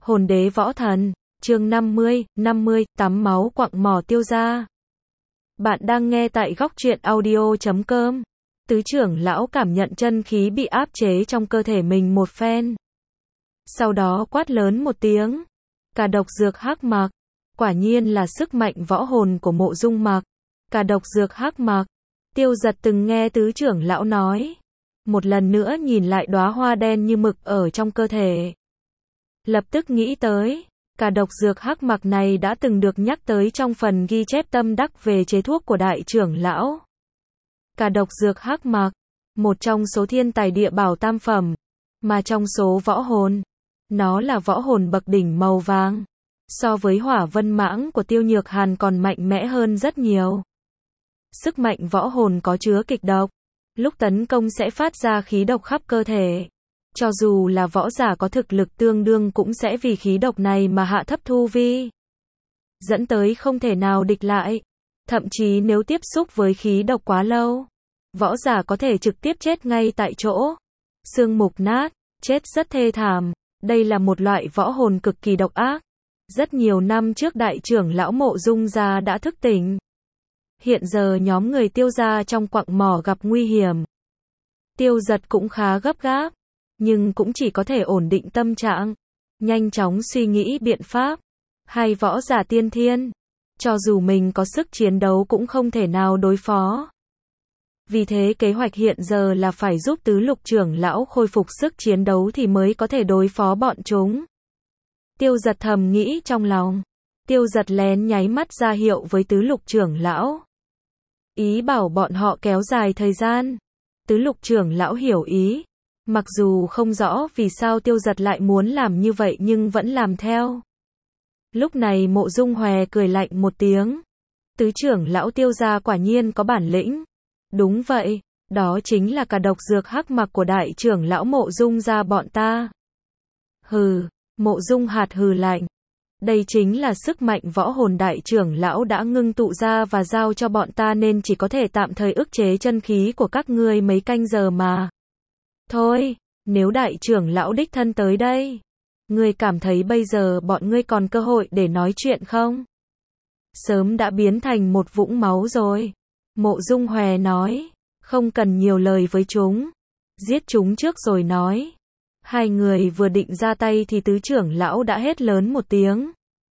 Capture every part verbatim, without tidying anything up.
Hồn đế võ thần, chương năm mươi, năm mươi, tắm máu quặng mỏ Tiêu gia. Bạn đang nghe tại góc truyện audio chấm com. Tứ trưởng lão cảm nhận chân khí bị áp chế trong cơ thể mình một phen. Sau đó quát lớn một tiếng. Cả độc dược hắc mạc. Quả nhiên là sức mạnh võ hồn của Mộ Dung Mạc. Cả độc dược hắc mạc. Tiêu Giật từng nghe tứ trưởng lão nói. Một lần nữa nhìn lại đóa hoa đen như mực ở trong cơ thể. Lập tức nghĩ tới, cả độc dược hắc mạc này đã từng được nhắc tới trong phần ghi chép tâm đắc về chế thuốc của đại trưởng lão. Cả độc dược hắc mạc, một trong số thiên tài địa bảo tam phẩm, mà trong số võ hồn, nó là võ hồn bậc đỉnh màu vàng. So với hỏa vân mãng của Tiêu Nhược Hàn còn mạnh mẽ hơn rất nhiều. Sức mạnh võ hồn có chứa kịch độc, lúc tấn công sẽ phát ra khí độc khắp cơ thể. Cho dù là võ giả có thực lực tương đương cũng sẽ vì khí độc này mà hạ thấp tu vi, dẫn tới không thể nào địch lại. Thậm chí nếu tiếp xúc với khí độc quá lâu, võ giả có thể trực tiếp chết ngay tại chỗ. Xương mục nát, chết rất thê thảm. Đây là một loại võ hồn cực kỳ độc ác. Rất nhiều năm trước đại trưởng lão Mộ Dung gia đã thức tỉnh. Hiện giờ nhóm người Tiêu gia trong quặng mỏ gặp nguy hiểm. Tiêu Giật cũng khá gấp gáp, nhưng cũng chỉ có thể ổn định tâm trạng, nhanh chóng suy nghĩ biện pháp. Hai võ giả tiên thiên, cho dù mình có sức chiến đấu cũng không thể nào đối phó. Vì thế kế hoạch hiện giờ là phải giúp tứ lục trưởng lão khôi phục sức chiến đấu thì mới có thể đối phó bọn chúng. Tiêu Giật thầm nghĩ trong lòng. Tiêu Giật lén nháy mắt ra hiệu với tứ lục trưởng lão, ý bảo bọn họ kéo dài thời gian. Tứ lục trưởng lão hiểu ý, mặc dù không rõ vì sao Tiêu Giật lại muốn làm như vậy nhưng vẫn làm theo. Lúc này Mộ Dung Hòe cười lạnh một tiếng. Tứ trưởng lão Tiêu gia quả nhiên có bản lĩnh. Đúng vậy, đó chính là cả độc dược hắc mạc của đại trưởng lão Mộ Dung gia bọn ta. Hừ, Mộ Dung Hạt hừ lạnh. Đây chính là sức mạnh võ hồn đại trưởng lão đã ngưng tụ ra và giao cho bọn ta nên chỉ có thể tạm thời ức chế chân khí của các ngươi mấy canh giờ mà. Thôi, nếu đại trưởng lão đích thân tới đây, ngươi cảm thấy bây giờ bọn ngươi còn cơ hội để nói chuyện không? Sớm đã biến thành một vũng máu rồi. Mộ Dung Hòe nói, không cần nhiều lời với chúng, giết chúng trước rồi nói. Hai người vừa định ra tay thì tứ trưởng lão đã hét lớn một tiếng.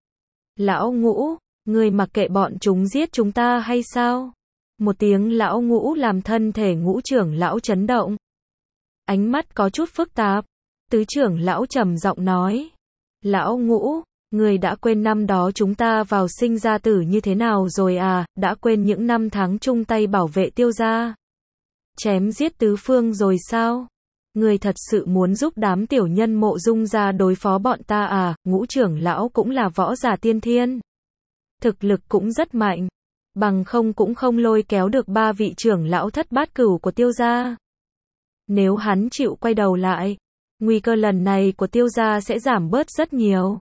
Lão Ngũ, ngươi mặc kệ bọn chúng giết chúng ta hay sao? Một tiếng lão Ngũ làm thân thể Ngũ trưởng lão chấn động. Ánh mắt có chút phức tạp. Tứ trưởng lão trầm giọng nói. Lão Ngũ, ngươi đã quên năm đó chúng ta vào sinh ra tử như thế nào rồi à? Đã quên những năm tháng chung tay bảo vệ Tiêu gia, chém giết tứ phương rồi sao? Ngươi thật sự muốn giúp đám tiểu nhân Mộ Dung gia đối phó bọn ta à? Ngũ trưởng lão cũng là võ giả tiên thiên, thực lực cũng rất mạnh, bằng không cũng không lôi kéo được ba vị trưởng lão thất bát cửu của Tiêu gia. Nếu hắn chịu quay đầu lại, nguy cơ lần này của Tiêu gia sẽ giảm bớt rất nhiều.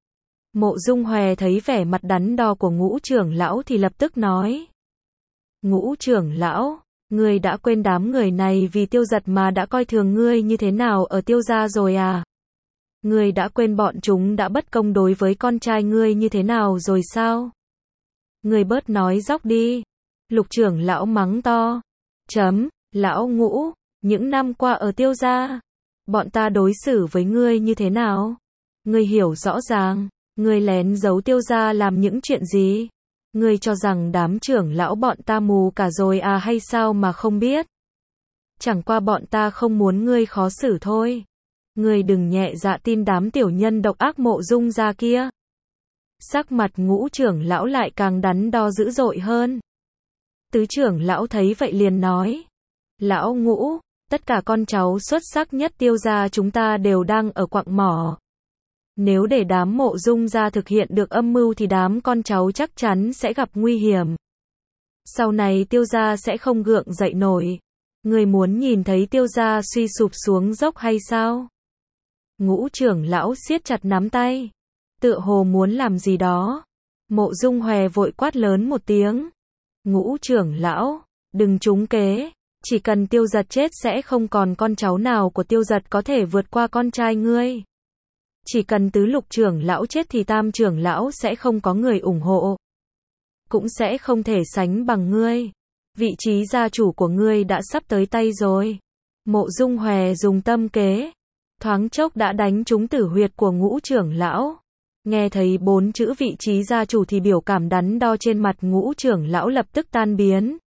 Mộ Dung Hòe thấy vẻ mặt đắn đo của Ngũ trưởng lão thì lập tức nói. Ngũ trưởng lão, ngươi đã quên đám người này vì Tiêu Giật mà đã coi thường ngươi như thế nào ở Tiêu gia rồi à? Ngươi đã quên bọn chúng đã bất công đối với con trai ngươi như thế nào rồi sao? Ngươi bớt nói dóc đi. Lục trưởng lão mắng to. Chấm, lão Ngũ, những năm qua ở Tiêu gia, bọn ta đối xử với ngươi như thế nào? Ngươi hiểu rõ ràng, ngươi lén giấu Tiêu gia làm những chuyện gì? Ngươi cho rằng đám trưởng lão bọn ta mù cả rồi à hay sao mà không biết? Chẳng qua bọn ta không muốn ngươi khó xử thôi. Ngươi đừng nhẹ dạ tin đám tiểu nhân độc ác Mộ Dung gia kia. Sắc mặt Ngũ trưởng lão lại càng đắn đo dữ dội hơn. Tứ trưởng lão thấy vậy liền nói. Lão Ngũ, tất cả con cháu xuất sắc nhất Tiêu gia chúng ta đều đang ở quặng mỏ. Nếu để đám Mộ Dung gia thực hiện được âm mưu thì đám con cháu chắc chắn sẽ gặp nguy hiểm. Sau này Tiêu gia sẽ không gượng dậy nổi. Người muốn nhìn thấy Tiêu gia suy sụp xuống dốc hay sao? Ngũ trưởng lão siết chặt nắm tay, tựa hồ muốn làm gì đó. Mộ Dung Hòe vội quát lớn một tiếng. Ngũ trưởng lão, đừng trúng kế. Chỉ cần Tiêu Giật chết sẽ không còn con cháu nào của Tiêu Giật có thể vượt qua con trai ngươi. Chỉ cần tứ lục trưởng lão chết thì tam trưởng lão sẽ không có người ủng hộ. Cũng sẽ không thể sánh bằng ngươi. Vị trí gia chủ của ngươi đã sắp tới tay rồi. Mộ Dung Hòe dùng tâm kế. Thoáng chốc đã đánh trúng tử huyệt của Ngũ trưởng lão. Nghe thấy bốn chữ vị trí gia chủ thì biểu cảm đắn đo trên mặt Ngũ trưởng lão lập tức tan biến.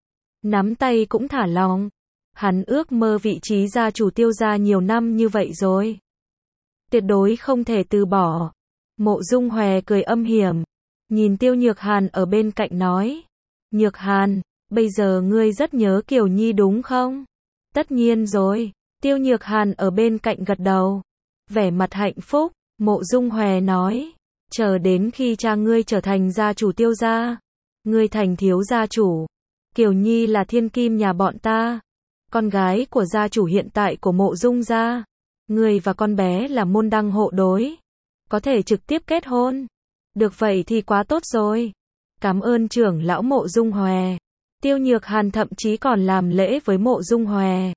Nắm tay cũng thả lỏng. Hắn ước mơ vị trí gia chủ Tiêu gia nhiều năm như vậy rồi. Tuyệt đối không thể từ bỏ. Mộ Dung Hòe cười âm hiểm. Nhìn Tiêu Nhược Hàn ở bên cạnh nói. Nhược Hàn, bây giờ ngươi rất nhớ Kiều Nhi đúng không? Tất nhiên rồi. Tiêu Nhược Hàn ở bên cạnh gật đầu. Vẻ mặt hạnh phúc, Mộ Dung Hòe nói. Chờ đến khi cha ngươi trở thành gia chủ Tiêu gia. Ngươi thành thiếu gia chủ. Kiều Nhi là thiên kim nhà bọn ta. Con gái của gia chủ hiện tại của Mộ Dung gia. Ngươi và con bé là môn đăng hộ đối. Có thể trực tiếp kết hôn. Được vậy thì quá tốt rồi. Cảm ơn trưởng lão Mộ Dung Hòe. Tiêu Nhược Hàn thậm chí còn làm lễ với Mộ Dung Hòe.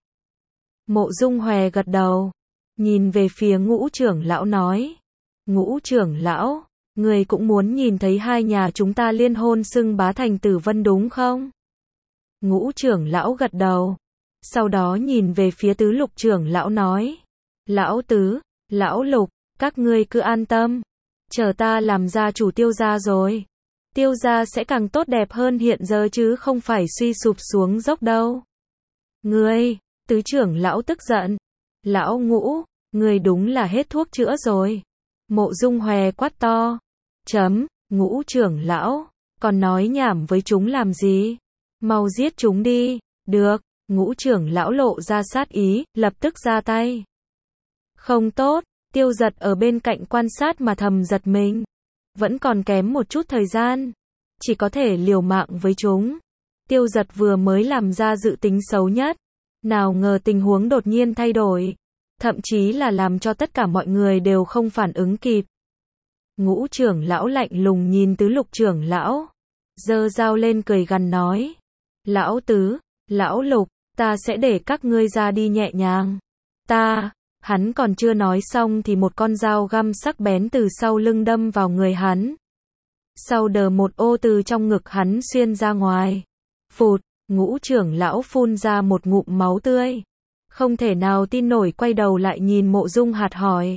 Mộ Dung Hòe gật đầu. Nhìn về phía Ngũ trưởng lão nói. Ngũ trưởng lão, người cũng muốn nhìn thấy hai nhà chúng ta liên hôn xưng bá thành tử vân đúng không? Ngũ trưởng lão gật đầu. Sau đó nhìn về phía tứ lục trưởng lão nói. Lão tứ, lão lục, các ngươi cứ an tâm. Chờ ta làm gia chủ Tiêu gia rồi. Tiêu gia sẽ càng tốt đẹp hơn hiện giờ chứ không phải suy sụp xuống dốc đâu. Ngươi, tứ trưởng lão tức giận. Lão Ngũ, ngươi đúng là hết thuốc chữa rồi. Mộ Dung Hòe quát to. Chấm, Ngũ trưởng lão, còn nói nhảm với chúng làm gì? Mau giết chúng đi. Được, Ngũ trưởng lão lộ ra sát ý, lập tức ra tay. Không tốt, Tiêu Giật ở bên cạnh quan sát mà thầm giật mình. Vẫn còn kém một chút thời gian. Chỉ có thể liều mạng với chúng. Tiêu Giật vừa mới làm ra dự tính xấu nhất. Nào ngờ tình huống đột nhiên thay đổi. Thậm chí là làm cho tất cả mọi người đều không phản ứng kịp. Ngũ trưởng lão lạnh lùng nhìn tứ lục trưởng lão. Giơ dao lên cười gằn nói. Lão tứ, lão lục, ta sẽ để các ngươi ra đi nhẹ nhàng. Ta, hắn còn chưa nói xong thì một con dao găm sắc bén từ sau lưng đâm vào người hắn. Sau đờ một ô từ trong ngực hắn xuyên ra ngoài. Phụt, Ngũ trưởng lão phun ra một ngụm máu tươi. Không thể nào tin nổi quay đầu lại nhìn Mộ Dung Hạt hỏi.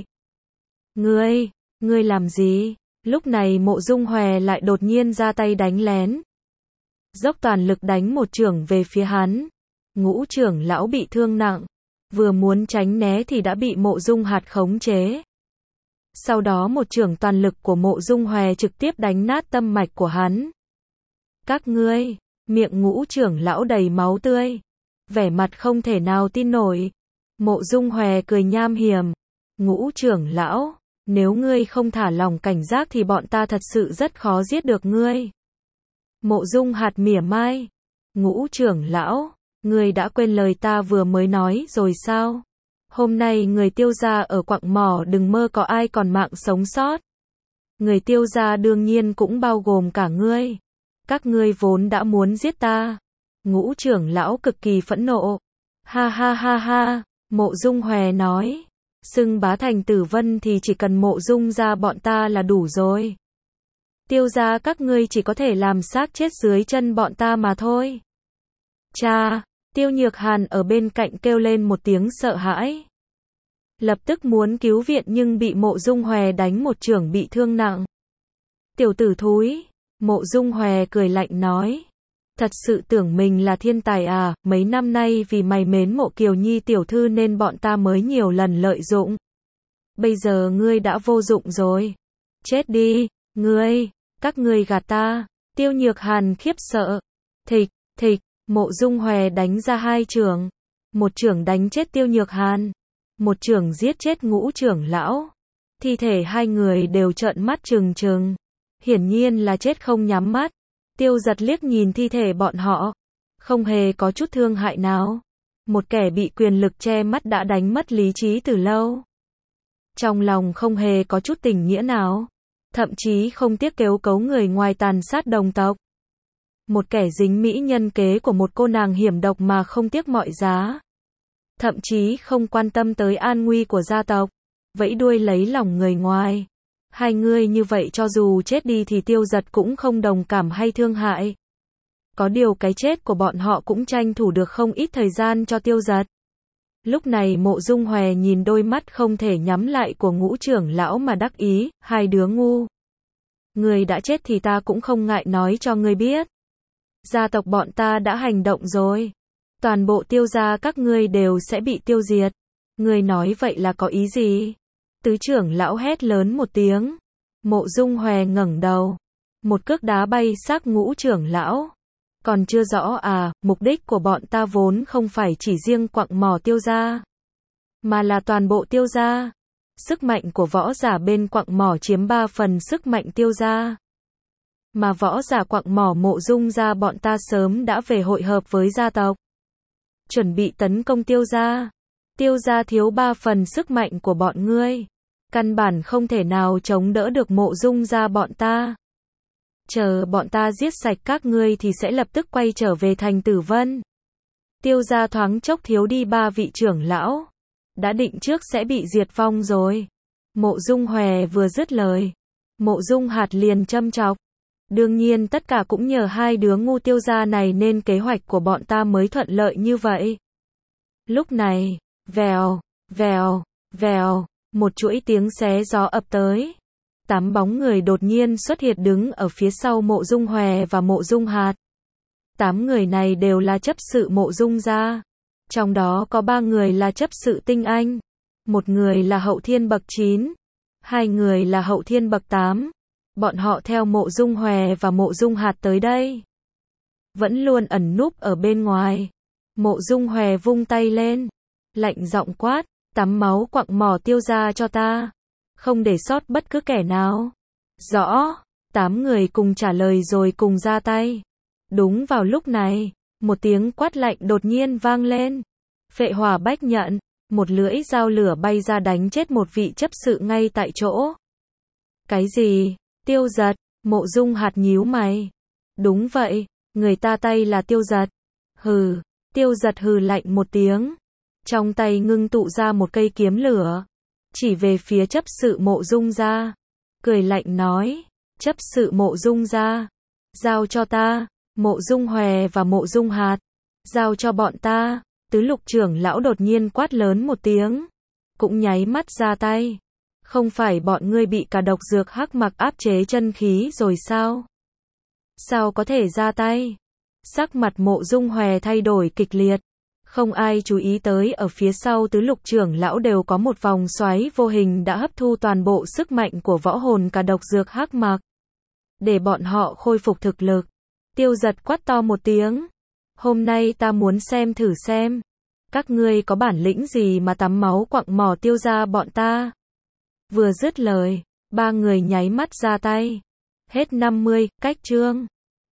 Ngươi, ngươi làm gì? Lúc này Mộ Dung Hòe lại đột nhiên ra tay đánh lén. Dốc toàn lực đánh một chưởng về phía hắn. Ngũ trưởng lão bị thương nặng. Vừa muốn tránh né thì đã bị Mộ Dung Hạt khống chế. Sau đó một chưởng toàn lực của Mộ Dung Hòe trực tiếp đánh nát tâm mạch của hắn. Các ngươi, miệng Ngũ trưởng lão đầy máu tươi. Vẻ mặt không thể nào tin nổi. Mộ Dung Hòe cười nham hiểm. Ngũ trưởng lão, nếu ngươi không thả lòng cảnh giác thì bọn ta thật sự rất khó giết được ngươi. Mộ Dung Hạt mỉa mai. Ngũ trưởng lão, ngươi đã quên lời ta vừa mới nói rồi sao? Hôm nay người Tiêu gia ở quặng mỏ đừng mơ có ai còn mạng sống sót. Người Tiêu gia đương nhiên cũng bao gồm cả ngươi. Các ngươi vốn đã muốn giết ta. Ngũ trưởng lão cực kỳ phẫn nộ. Ha ha ha ha, Mộ Dung Hòe nói. Xưng bá thành tử vân thì chỉ cần Mộ Dung gia bọn ta là đủ rồi. Tiêu gia các ngươi chỉ có thể làm xác chết dưới chân bọn ta mà thôi. Cha, Tiêu Nhược Hàn ở bên cạnh kêu lên một tiếng sợ hãi. Lập tức muốn cứu viện nhưng bị Mộ Dung Hòe đánh một chưởng bị thương nặng. Tiểu tử thúi, Mộ Dung Hòe cười lạnh nói. Thật sự tưởng mình là thiên tài à, mấy năm nay vì mày mến Mộ Kiều Nhi tiểu thư nên bọn ta mới nhiều lần lợi dụng. Bây giờ ngươi đã vô dụng rồi. Chết đi, ngươi, các ngươi gạt ta. Tiêu Nhược Hàn khiếp sợ. Thịch, thịch, Mộ Dung Hòe đánh ra hai chưởng. Một chưởng đánh chết Tiêu Nhược Hàn. Một chưởng giết chết Ngũ trưởng lão. Thi thể hai người đều trợn mắt trừng trừng. Hiển nhiên là chết không nhắm mắt. Tiêu Giật liếc nhìn thi thể bọn họ. Không hề có chút thương hại nào. Một kẻ bị quyền lực che mắt đã đánh mất lý trí từ lâu. Trong lòng không hề có chút tình nghĩa nào. Thậm chí không tiếc kêu cấu người ngoài tàn sát đồng tộc. Một kẻ dính mỹ nhân kế của một cô nàng hiểm độc mà không tiếc mọi giá. Thậm chí không quan tâm tới an nguy của gia tộc. vẫy đuôi lấy lòng người ngoài. Hai người như vậy cho dù chết đi thì Tiêu Giật cũng không đồng cảm hay thương hại. Có điều cái chết của bọn họ cũng tranh thủ được không ít thời gian cho Tiêu Giật. Lúc này Mộ Dung Hòe nhìn đôi mắt không thể nhắm lại của Ngũ trưởng lão mà đắc ý, hai đứa ngu. Người đã chết thì ta cũng không ngại nói cho ngươi biết. Gia tộc bọn ta đã hành động rồi. Toàn bộ Tiêu gia các ngươi đều sẽ bị tiêu diệt. Ngươi nói vậy là có ý gì? Tứ trưởng lão hét lớn một tiếng. Mộ Dung Hòe ngẩng đầu. Một cước đá bay xác Ngũ trưởng lão. Còn chưa rõ à, mục đích của bọn ta vốn không phải chỉ riêng quặng mỏ Tiêu gia, mà là toàn bộ Tiêu gia. Sức mạnh của võ giả bên quặng mỏ chiếm ba phần sức mạnh Tiêu gia. Mà võ giả quặng mỏ Mộ Dung gia bọn ta sớm đã về hội hợp với gia tộc. Chuẩn bị tấn công Tiêu gia. Tiêu gia thiếu ba phần sức mạnh của bọn ngươi. Căn bản không thể nào chống đỡ được Mộ Dung gia bọn ta. Chờ bọn ta giết sạch các ngươi thì sẽ lập tức quay trở về thành Tử Vân. Tiêu gia thoáng chốc thiếu đi ba vị trưởng lão. Đã định trước sẽ bị diệt vong rồi. Mộ Dung Hòe vừa dứt lời. Mộ Dung Hạt liền châm chọc. Đương nhiên tất cả cũng nhờ hai đứa ngu Tiêu gia này nên kế hoạch của bọn ta mới thuận lợi như vậy. Lúc này, vèo, vèo, vèo, một chuỗi tiếng xé gió ập tới. Tám bóng người đột nhiên xuất hiện đứng ở phía sau Mộ Dung Hòe và Mộ Dung Hạt. Tám người này đều là chấp sự Mộ Dung gia. Trong đó có ba người là chấp sự tinh anh. Một người là hậu thiên bậc chín. Hai người là hậu thiên bậc tám. Bọn họ theo Mộ Dung Hòe và Mộ Dung Hạt tới đây. Vẫn luôn ẩn núp ở bên ngoài. Mộ Dung Hòe vung tay lên. Lạnh giọng quát, tắm máu quặng mỏ Tiêu gia cho ta. Không để sót bất cứ kẻ nào. Rõ. Tám người cùng trả lời rồi cùng ra tay. Đúng vào lúc này, một tiếng quát lạnh đột nhiên vang lên. Phệ hỏa bách nhận. Một lưỡi dao lửa bay ra đánh chết một vị chấp sự ngay tại chỗ. Cái gì? Tiêu Giật. Mộ Dung Hạt nhíu mày. Đúng vậy, người ta tay là Tiêu Giật. Hừ. Tiêu Giật hừ lạnh một tiếng. Trong tay ngưng tụ ra một cây kiếm lửa. Chỉ về phía chấp sự Mộ Dung gia. Cười lạnh nói. Chấp sự Mộ Dung gia. Giao cho ta. Mộ Dung Hòe và Mộ Dung Hạt. Giao cho bọn ta. Tứ lục trưởng lão đột nhiên quát lớn một tiếng. Cũng nháy mắt ra tay. Không phải bọn ngươi bị cả độc dược hắc mặc áp chế chân khí rồi sao? Sao có thể ra tay? Sắc mặt Mộ Dung Hòe thay đổi kịch liệt. Không ai chú ý tới ở phía sau tứ lục trưởng lão đều có một vòng xoáy vô hình đã hấp thu toàn bộ sức mạnh của võ hồn cả độc dược hắc mặc. Để bọn họ khôi phục thực lực. Tiêu Giật quát to một tiếng. Hôm nay ta muốn xem thử xem. Các ngươi có bản lĩnh gì mà tắm máu quặng mỏ Tiêu gia bọn ta. Vừa dứt lời, ba người nháy mắt ra tay. Hết năm mươi, cách chương.